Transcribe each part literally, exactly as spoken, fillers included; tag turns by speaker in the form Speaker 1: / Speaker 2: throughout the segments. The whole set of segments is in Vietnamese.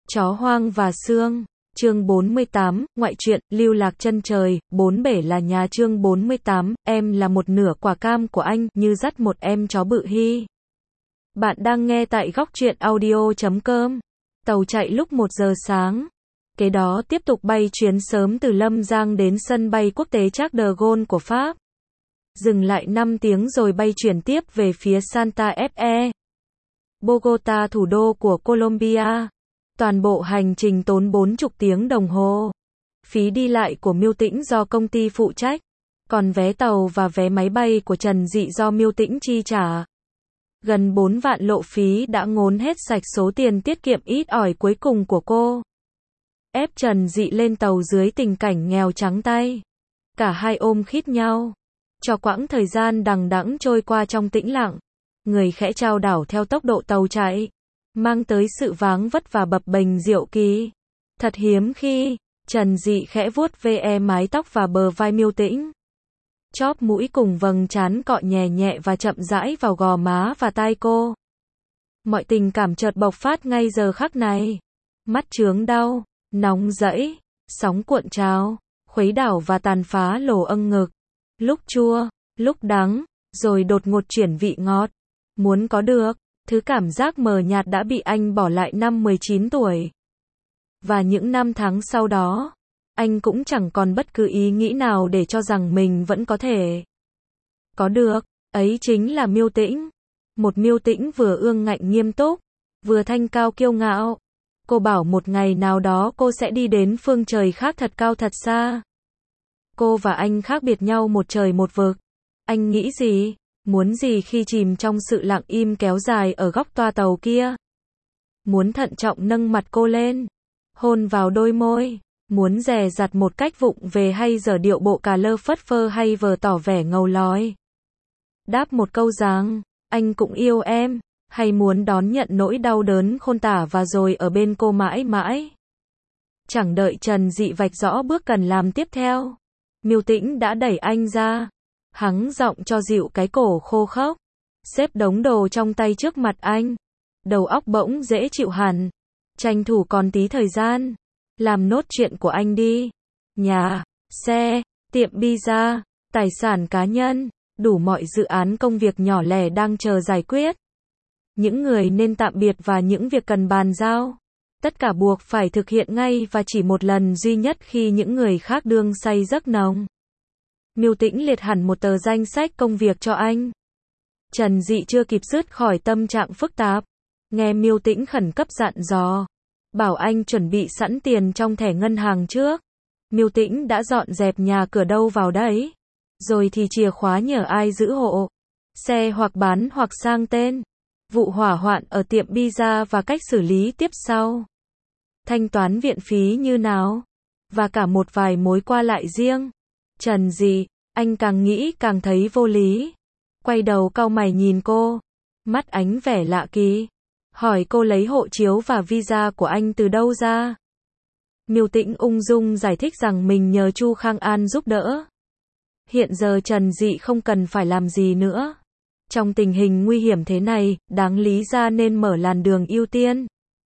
Speaker 1: Chó hoang và xương. Chương bốn mươi tám, ngoại truyện, lưu lạc chân trời, bốn bể là nhà. Chương bốn mươi tám, em là một nửa quả cam của anh, như dắt một em chó bự hi. Bạn đang nghe tại góc truyện audio chấm com. Tàu chạy lúc một giờ sáng. Kế đó tiếp tục bay chuyến sớm từ Lâm Giang đến sân bay quốc tế Charles de Gaulle của Pháp. Dừng lại năm tiếng rồi bay chuyển tiếp về phía Santa Fe, Bogota, thủ đô của Colombia. Toàn bộ hành trình tốn bốn mươi tiếng đồng hồ. Phí đi lại của Miêu Tĩnh do công ty phụ trách, còn vé tàu và vé máy bay của Trần Dị do Miêu Tĩnh chi trả. Gần bốn vạn lộ phí đã ngốn hết sạch số tiền tiết kiệm ít ỏi cuối cùng của cô. Ép Trần Dị lên tàu dưới tình cảnh nghèo trắng tay. Cả hai ôm khít nhau. Cho quãng thời gian đằng đẵng trôi qua trong tĩnh lặng. Người khẽ chao đảo theo tốc độ tàu chạy, mang tới sự váng vất và bập bềnh diệu kỳ. Thật hiếm khi, Trần Dị khẽ vuốt ve mái tóc và bờ vai Miêu Tĩnh. Chóp mũi cùng vầng trán cọ nhẹ nhẹ và chậm rãi vào gò má và tai cô. Mọi tình cảm chợt bộc phát ngay giờ khắc này. Mắt chướng đau, nóng rẫy, sóng cuộn trào, khuấy đảo và tàn phá lồ âng ngực. Lúc chua, lúc đắng, rồi đột ngột chuyển vị ngọt. Muốn có được thứ cảm giác mờ nhạt đã bị anh bỏ lại năm mười chín tuổi. Và những năm tháng sau đó, anh cũng chẳng còn bất cứ ý nghĩ nào để cho rằng mình vẫn có thể có được. Ấy chính là Miêu Tĩnh. Một Miêu Tĩnh vừa ương ngạnh nghiêm túc, vừa thanh cao kiêu ngạo. Cô bảo một ngày nào đó cô sẽ đi đến phương trời khác thật cao thật xa. Cô và anh khác biệt nhau một trời một vực. Anh nghĩ gì, muốn gì khi chìm trong sự lặng im kéo dài ở góc toa tàu kia? Muốn thận trọng nâng mặt cô lên, hôn vào đôi môi, muốn dè dặt một cách vụng về hay dở điệu bộ cà lơ phất phơ hay vờ tỏ vẻ ngầu lói. Đáp một câu rằng, anh cũng yêu em, hay muốn đón nhận nỗi đau đớn khôn tả và rồi ở bên cô mãi mãi. Chẳng đợi Trần Dị vạch rõ bước cần làm tiếp theo, Miêu Tĩnh đã đẩy anh ra, hắng giọng cho dịu cái cổ khô khốc, xếp đống đồ trong tay trước mặt anh. Đầu óc bỗng dễ chịu hẳn. Tranh thủ còn tí thời gian, làm nốt chuyện của anh đi. Nhà, xe, tiệm pizza, tài sản cá nhân, đủ mọi dự án công việc nhỏ lẻ đang chờ giải quyết. Những người nên tạm biệt và những việc cần bàn giao. Tất cả buộc phải thực hiện ngay và chỉ một lần duy nhất khi những người khác đương say giấc nồng. Miêu Tĩnh liệt hẳn một tờ danh sách công việc cho anh. Trần Dị chưa kịp dứt khỏi tâm trạng phức tạp, nghe Miêu Tĩnh khẩn cấp dặn dò, bảo anh chuẩn bị sẵn tiền trong thẻ ngân hàng trước. Miêu Tĩnh đã dọn dẹp nhà cửa đâu vào đấy, rồi thì chìa khóa nhờ ai giữ hộ. Xe hoặc bán hoặc sang tên. Vụ hỏa hoạn ở tiệm pizza và cách xử lý tiếp sau. Thanh toán viện phí như nào? Và cả một vài mối qua lại riêng. Trần Dị, anh càng nghĩ càng thấy vô lý. Quay đầu cau mày nhìn cô, mắt ánh vẻ lạ kỳ, hỏi cô lấy hộ chiếu và visa của anh từ đâu ra. Miêu Tĩnh ung dung giải thích rằng mình nhờ Chu Khang An giúp đỡ. Hiện giờ Trần Dị không cần phải làm gì nữa. Trong tình hình nguy hiểm thế này, đáng lý ra nên mở làn đường ưu tiên.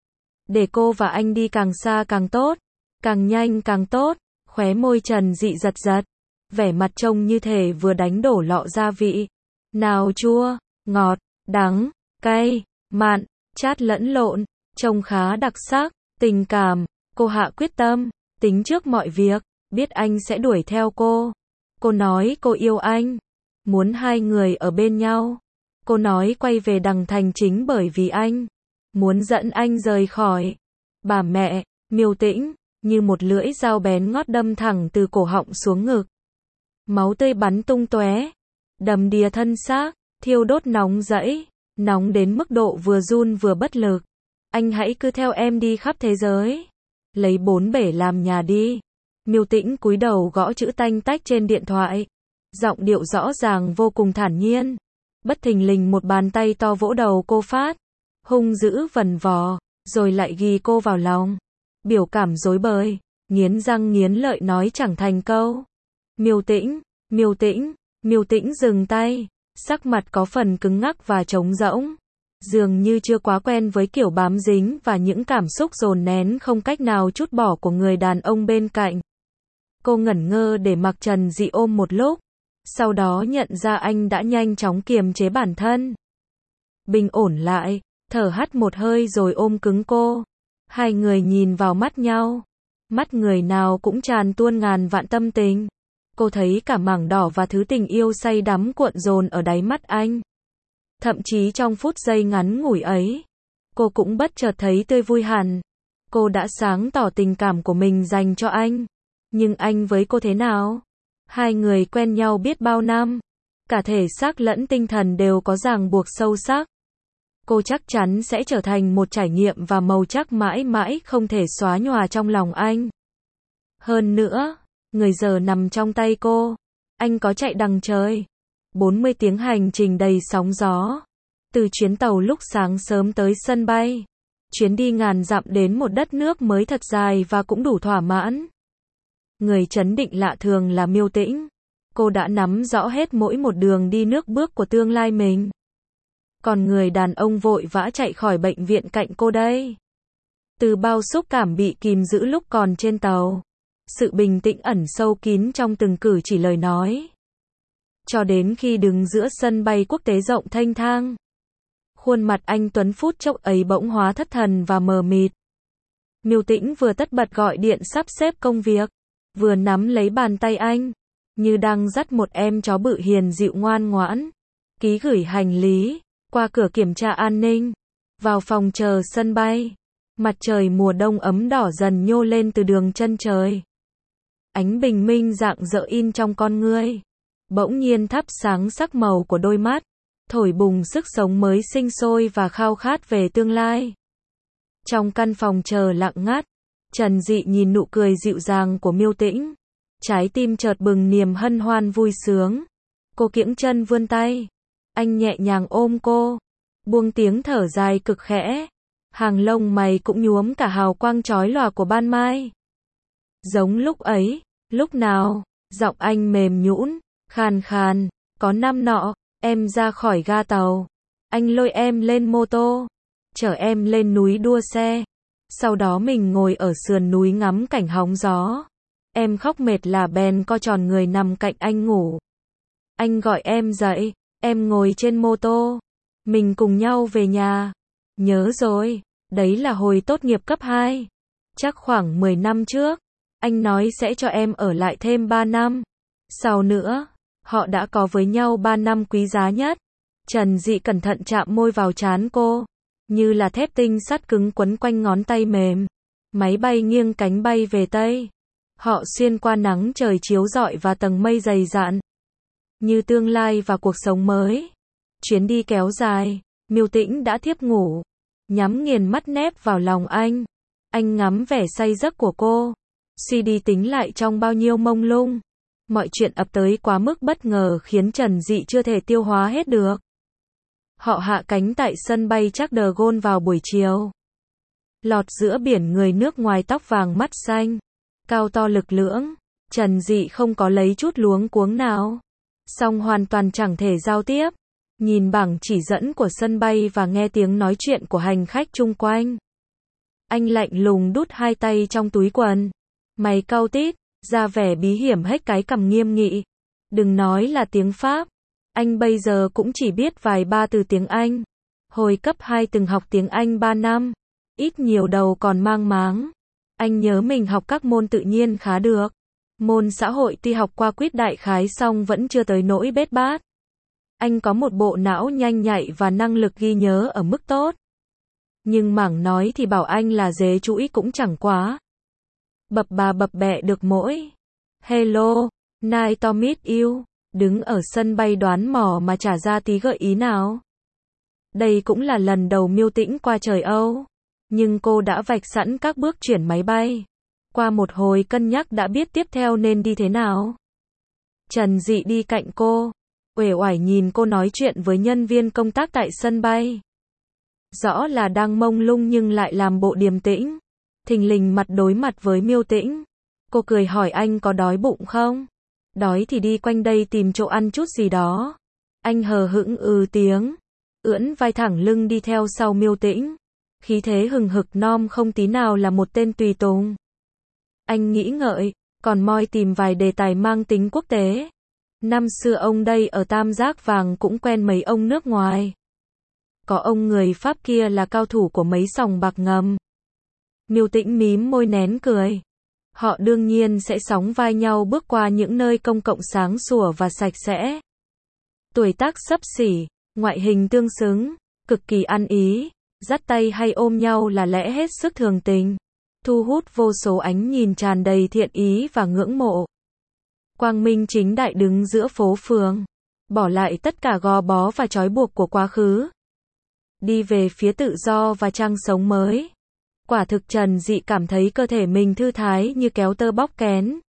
Speaker 1: Để cô và anh đi càng xa càng tốt, càng nhanh càng tốt. Khóe môi Trần Dị giật giật, vẻ mặt trông như thể vừa đánh đổ lọ gia vị. Nào chua, ngọt, đắng, cay, mặn, chát lẫn lộn, trông khá đặc sắc, tình cảm. Cô hạ quyết tâm, tính trước mọi việc, biết anh sẽ đuổi theo cô. Cô nói cô yêu anh, muốn hai người ở bên nhau. Cô nói quay về Đằng Thành chính bởi vì anh muốn dẫn anh rời khỏi. Bà mẹ, Miêu Tĩnh, như một lưỡi dao bén ngót đâm thẳng từ cổ họng xuống ngực. Máu tươi bắn tung tóe, đầm đìa thân xác, thiêu đốt nóng rẫy, nóng đến mức độ vừa run vừa bất lực. Anh hãy cứ theo em đi khắp thế giới, lấy bốn bể làm nhà đi. Miêu Tĩnh cúi đầu gõ chữ tanh tách trên điện thoại, giọng điệu rõ ràng vô cùng thản nhiên. Bất thình lình một bàn tay to vỗ đầu cô phát, hung dữ vần vò, rồi lại ghi cô vào lòng. Biểu cảm rối bời, nghiến răng nghiến lợi nói chẳng thành câu. Miêu Tĩnh, Miêu Tĩnh, Miêu Tĩnh dừng tay, sắc mặt có phần cứng ngắc và trống rỗng. Dường như chưa quá quen với kiểu bám dính và những cảm xúc dồn nén không cách nào trút bỏ của người đàn ông bên cạnh. Cô ngẩn ngơ để mặc Trần Dị ôm một lúc, sau đó nhận ra anh đã nhanh chóng kiềm chế bản thân. Bình ổn lại, thở hắt một hơi rồi ôm cứng cô. Hai người nhìn vào mắt nhau. Mắt người nào cũng tràn tuôn ngàn vạn tâm tình. Cô thấy cả mảng đỏ và thứ tình yêu say đắm cuộn dồn ở đáy mắt anh. Thậm chí trong phút giây ngắn ngủi ấy, cô cũng bất chợt thấy tươi vui hẳn. Cô đã sáng tỏ tình cảm của mình dành cho anh. Nhưng anh với cô thế nào? Hai người quen nhau biết bao năm. Cả thể xác lẫn tinh thần đều có ràng buộc sâu sắc. Cô chắc chắn sẽ trở thành một trải nghiệm và màu sắc mãi mãi không thể xóa nhòa trong lòng anh. Hơn nữa, người giờ nằm trong tay cô. Anh có chạy đằng trời. bốn mươi tiếng hành trình đầy sóng gió. Từ chuyến tàu lúc sáng sớm tới sân bay. Chuyến đi ngàn dặm đến một đất nước mới thật dài và cũng đủ thỏa mãn. Người chấn định lạ thường là Miêu Tĩnh. Cô đã nắm rõ hết mỗi một đường đi nước bước của tương lai mình. Còn người đàn ông vội vã chạy khỏi bệnh viện cạnh cô đây. Từ bao xúc cảm bị kìm giữ lúc còn trên tàu. Sự bình tĩnh ẩn sâu kín trong từng cử chỉ lời nói. Cho đến khi đứng giữa sân bay quốc tế rộng thênh thang. Khuôn mặt anh Tuấn phút chốc ấy bỗng hóa thất thần và mờ mịt. Miêu Tĩnh vừa tất bật gọi điện sắp xếp công việc, vừa nắm lấy bàn tay anh, như đang dắt một em chó bự hiền dịu ngoan ngoãn. Ký gửi hành lý, qua cửa kiểm tra an ninh, vào phòng chờ sân bay. Mặt trời mùa đông ấm đỏ dần nhô lên từ đường chân trời. Ánh bình minh rạng rỡ in trong con ngươi. Bỗng nhiên thắp sáng sắc màu của đôi mắt, thổi bùng sức sống mới sinh sôi và khao khát về tương lai. Trong căn phòng chờ lặng ngắt, Trần Dị nhìn nụ cười dịu dàng của Miêu Tĩnh. Trái tim chợt bừng niềm hân hoan vui sướng. Cô kiễng chân vươn tay. Anh nhẹ nhàng ôm cô. Buông tiếng thở dài cực khẽ. Hàng lông mày cũng nhuốm cả hào quang chói lòa của ban mai. Giống lúc ấy, lúc nào, giọng anh mềm nhũn, khàn khàn. Có năm nọ, em ra khỏi ga tàu. Anh lôi em lên mô tô, chở em lên núi đua xe. Sau đó mình ngồi ở sườn núi ngắm cảnh hóng gió. Em khóc mệt là bèn co tròn người nằm cạnh anh ngủ. Anh gọi em dậy, em ngồi trên mô tô. Mình cùng nhau về nhà. Nhớ rồi, đấy là hồi tốt nghiệp cấp hai. Chắc khoảng mười năm trước. Anh nói sẽ cho em ở lại thêm ba năm. Sau nữa, họ đã có với nhau ba năm quý giá nhất. Trần Dị cẩn thận chạm môi vào trán cô. Như là thép tinh sắt cứng quấn quanh ngón tay mềm. Máy bay nghiêng cánh bay về Tây. Họ xuyên qua nắng trời chiếu rọi và tầng mây dày dạn. Như tương lai và cuộc sống mới. Chuyến đi kéo dài, Miêu Tĩnh đã thiếp ngủ. Nhắm nghiền mắt nép vào lòng anh. Anh ngắm vẻ say giấc của cô. Suy đi tính lại trong bao nhiêu mông lung. Mọi chuyện ập tới quá mức bất ngờ khiến Trần Dị chưa thể tiêu hóa hết được. Họ hạ cánh tại sân bay Charles de Gaulle vào buổi chiều. Lọt giữa biển người nước ngoài tóc vàng mắt xanh. Cao to lực lưỡng. Trần Dị không có lấy chút luống cuống nào. Song hoàn toàn chẳng thể giao tiếp. Nhìn bảng chỉ dẫn của sân bay và nghe tiếng nói chuyện của hành khách chung quanh. Anh lạnh lùng đút hai tay trong túi quần. Mày cau tít, ra vẻ bí hiểm hết cái cằm nghiêm nghị. Đừng nói là tiếng Pháp. Anh bây giờ cũng chỉ biết vài ba từ tiếng Anh. Hồi cấp hai từng học tiếng Anh ba năm. Ít nhiều đầu còn mang máng. Anh nhớ mình học các môn tự nhiên khá được. Môn xã hội tuy học qua quýt đại khái xong vẫn chưa tới nỗi bết bát. Anh có một bộ não nhanh nhạy và năng lực ghi nhớ ở mức tốt. Nhưng mảng nói thì bảo anh là dế chuỗi cũng chẳng quá. Bập bà bập bẹ được mỗi. Hello, nice to meet you. Đứng ở sân bay đoán mò mà trả ra tí gợi ý nào. Đây cũng là lần đầu Miêu Tĩnh qua trời Âu. Nhưng cô đã vạch sẵn các bước chuyển máy bay. Qua một hồi cân nhắc đã biết tiếp theo nên đi thế nào. Trần Dị đi cạnh cô. Uể oải nhìn cô nói chuyện với nhân viên công tác tại sân bay. Rõ là đang mông lung nhưng lại làm bộ điềm tĩnh. Thình lình mặt đối mặt với Miêu Tĩnh. Cô cười hỏi anh có đói bụng không? Đói thì đi quanh đây tìm chỗ ăn chút gì đó. Anh hờ hững ừ tiếng. ưỡn vai thẳng lưng đi theo sau Miêu Tĩnh. Khí thế hừng hực non không tí nào là một tên tùy tùng. Anh nghĩ ngợi, còn moi tìm vài đề tài mang tính quốc tế. Năm xưa ông đây ở Tam Giác Vàng cũng quen mấy ông nước ngoài. Có ông người Pháp kia là cao thủ của mấy sòng bạc ngầm. Miêu Tĩnh mím môi nén cười. Họ đương nhiên sẽ sóng vai nhau bước qua những nơi công cộng sáng sủa và sạch sẽ. Tuổi tác xấp xỉ, ngoại hình tương xứng, cực kỳ ăn ý, dắt tay hay ôm nhau là lẽ hết sức thường tình, thu hút vô số ánh nhìn tràn đầy thiện ý và ngưỡng mộ. Quang minh chính đại đứng giữa phố phường, bỏ lại tất cả gò bó và trói buộc của quá khứ, đi về phía tự do và trang sống mới. Quả thực Trần Dị cảm thấy cơ thể mình thư thái như kéo tơ bóc kén.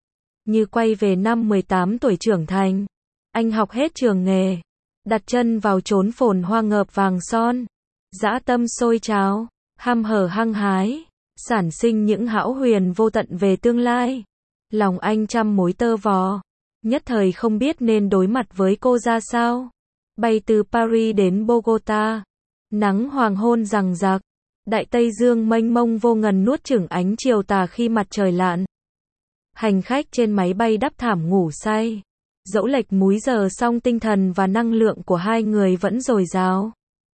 Speaker 1: Như quay về năm mười tám tuổi trưởng thành. Anh học hết trường nghề, đặt chân vào chốn phồn hoa ngợp vàng son. Dã tâm sôi trào, ham hở hăng hái, sản sinh những hão huyền vô tận về tương lai. Lòng anh trăm mối tơ vò, nhất thời không biết nên đối mặt với cô ra sao. Bay từ Paris đến Bogota, nắng hoàng hôn giằng giặc, đại Tây Dương mênh mông vô ngần nuốt chửng ánh chiều tà khi mặt trời lặn. Hành khách trên máy bay đắp thảm ngủ say. Dẫu lệch múi giờ song tinh thần và năng lượng của hai người vẫn dồi dào.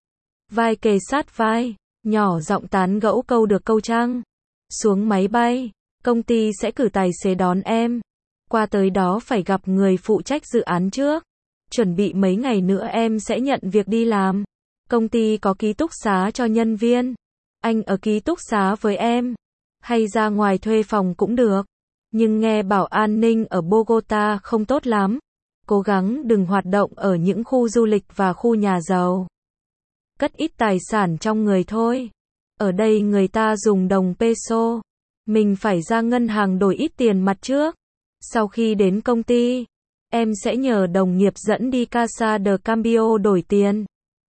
Speaker 1: Vai kề sát vai, nhỏ giọng tán gẫu câu được câu trăng. Xuống máy bay, công ty sẽ cử tài xế đón em. Qua tới đó phải gặp người phụ trách dự án trước. Chuẩn bị mấy ngày nữa em sẽ nhận việc đi làm. Công ty có ký túc xá cho nhân viên. Anh ở ký túc xá với em. Hay ra ngoài thuê phòng cũng được. Nhưng nghe bảo an ninh ở Bogota không tốt lắm. Cố gắng đừng hoạt động ở những khu du lịch và khu nhà giàu. Cất ít tài sản trong người thôi. Ở đây người ta dùng đồng peso. Mình phải ra ngân hàng đổi ít tiền mặt trước. Sau khi đến công ty, em sẽ nhờ đồng nghiệp dẫn đi Casa de Cambio đổi tiền.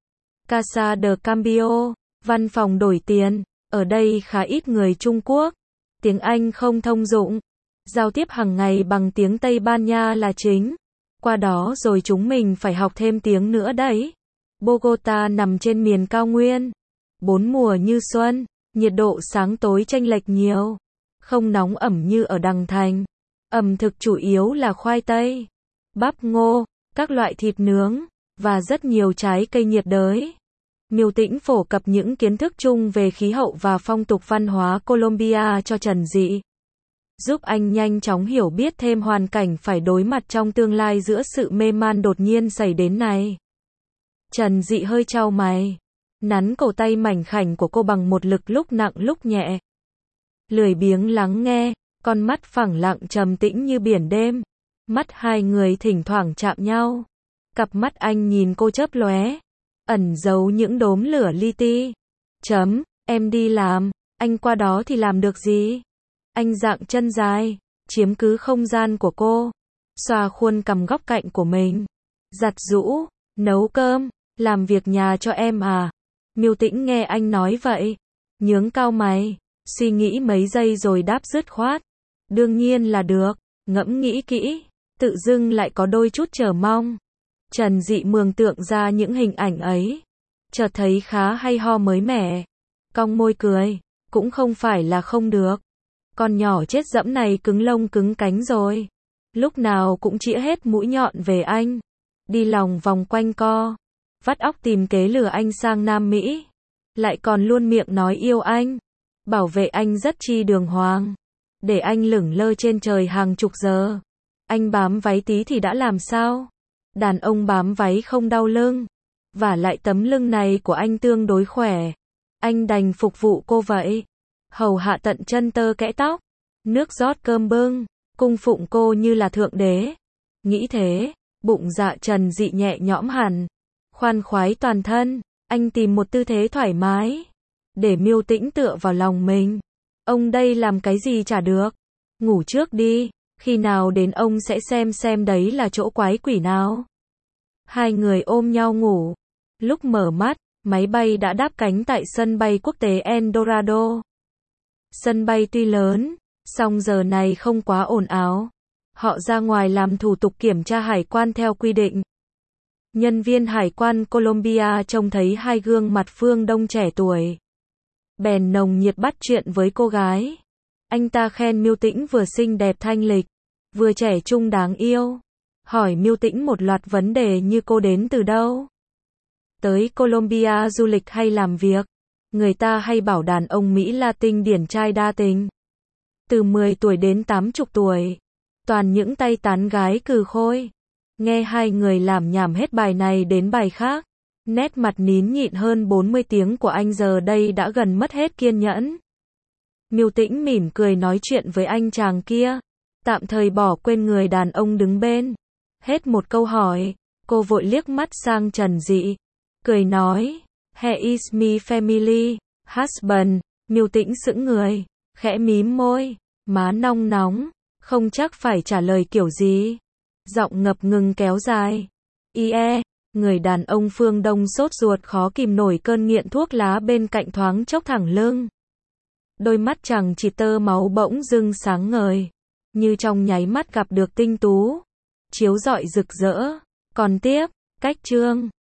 Speaker 1: Casa de Cambio, văn phòng đổi tiền. Ở đây khá ít người Trung Quốc. Tiếng Anh không thông dụng. Giao tiếp hàng ngày bằng tiếng Tây Ban Nha là chính. Qua đó rồi chúng mình phải học thêm tiếng nữa đấy. Bogota nằm trên miền cao nguyên. Bốn mùa như xuân, nhiệt độ sáng tối chênh lệch nhiều. Không nóng ẩm như ở Đằng Thành. Ẩm thực chủ yếu là khoai tây, bắp ngô, các loại thịt nướng, và rất nhiều trái cây nhiệt đới. Miêu Tĩnh phổ cập những kiến thức chung về khí hậu và phong tục văn hóa Colombia cho Trần Dị. Giúp anh nhanh chóng hiểu biết thêm hoàn cảnh phải đối mặt trong tương lai giữa sự mê man đột nhiên xảy đến này. Trần Dị hơi chau mày, nắn cổ tay mảnh khảnh của cô bằng một lực lúc nặng lúc nhẹ. Lười biếng lắng nghe, con mắt phẳng lặng trầm tĩnh như biển đêm. Mắt hai người thỉnh thoảng chạm nhau. Cặp mắt anh nhìn cô chớp lóe, ẩn giấu những đốm lửa li ti. Chấm, em đi làm, anh qua đó thì làm được gì? Anh dạng chân dài, chiếm cứ không gian của cô, xoa khuôn cằm góc cạnh của mình. Giặt giũ, nấu cơm, làm việc nhà cho em à? Miêu Tĩnh nghe anh nói vậy, nhướng cau mày, suy nghĩ mấy giây rồi đáp dứt khoát. Đương nhiên là được, ngẫm nghĩ kỹ, tự dưng lại có đôi chút chờ mong. Trần Dị mường tượng ra những hình ảnh ấy, chợt thấy khá hay ho mới mẻ. Cong môi cười, cũng không phải là không được. Con nhỏ chết dẫm này cứng lông cứng cánh rồi. Lúc nào cũng chĩa hết mũi nhọn về anh. Đi lòng vòng quanh co. Vắt óc tìm kế lừa anh sang Nam Mỹ. Lại còn luôn miệng nói yêu anh. Bảo vệ anh rất chi đường hoàng. Để anh lửng lơ trên trời hàng chục giờ. Anh bám váy tí thì đã làm sao? Đàn ông bám váy không đau lưng. Và lại tấm lưng này của anh tương đối khỏe. Anh đành phục vụ cô vậy. Hầu hạ tận chân tơ kẽ tóc. Nước rót cơm bưng. Cung phụng cô như là thượng đế. Nghĩ thế, bụng dạ Trần Dị nhẹ nhõm hẳn. Khoan khoái toàn thân. Anh tìm một tư thế thoải mái. Để Miêu Tĩnh tựa vào lòng mình. Ông đây làm cái gì chả được. Ngủ trước đi. Khi nào đến ông sẽ xem xem đấy là chỗ quái quỷ nào. Hai người ôm nhau ngủ. Lúc mở mắt, máy bay đã đáp cánh tại sân bay quốc tế El Dorado. Sân bay tuy lớn, song giờ này không quá ồn ào. Họ ra ngoài làm thủ tục kiểm tra hải quan theo quy định. Nhân viên hải quan Colombia trông thấy hai gương mặt phương Đông trẻ tuổi. Bèn nồng nhiệt bắt chuyện với cô gái. Anh ta khen Miêu Tĩnh vừa xinh đẹp thanh lịch, vừa trẻ trung đáng yêu. Hỏi Miêu Tĩnh một loạt vấn đề như cô đến từ đâu? Tới Colombia du lịch hay làm việc? Người ta hay bảo đàn ông Mỹ Latin điển trai đa tình. Từ mười tuổi đến tám mươi tuổi. Toàn những tay tán gái cừ khôi. Nghe hai người làm nhảm hết bài này đến bài khác. Nét mặt nín nhịn hơn bốn mươi tiếng của anh giờ đây đã gần mất hết kiên nhẫn. Miêu Tĩnh mỉm cười nói chuyện với anh chàng kia. Tạm thời bỏ quên người đàn ông đứng bên. Hết một câu hỏi, cô vội liếc mắt sang Trần Dị. Cười nói, He is my family husband. Miêu Tĩnh sững người, khẽ mím môi, má nong nóng, không chắc phải trả lời kiểu gì. Giọng ngập ngừng kéo dài. Ie, người đàn ông phương Đông sốt ruột khó kìm nổi cơn nghiện thuốc lá bên cạnh thoáng chốc thẳng lưng. Đôi mắt chàng chỉ tơ máu bỗng dưng sáng ngời, như trong nháy mắt gặp được tinh tú, chiếu rọi rực rỡ. Còn tiếp, cách chương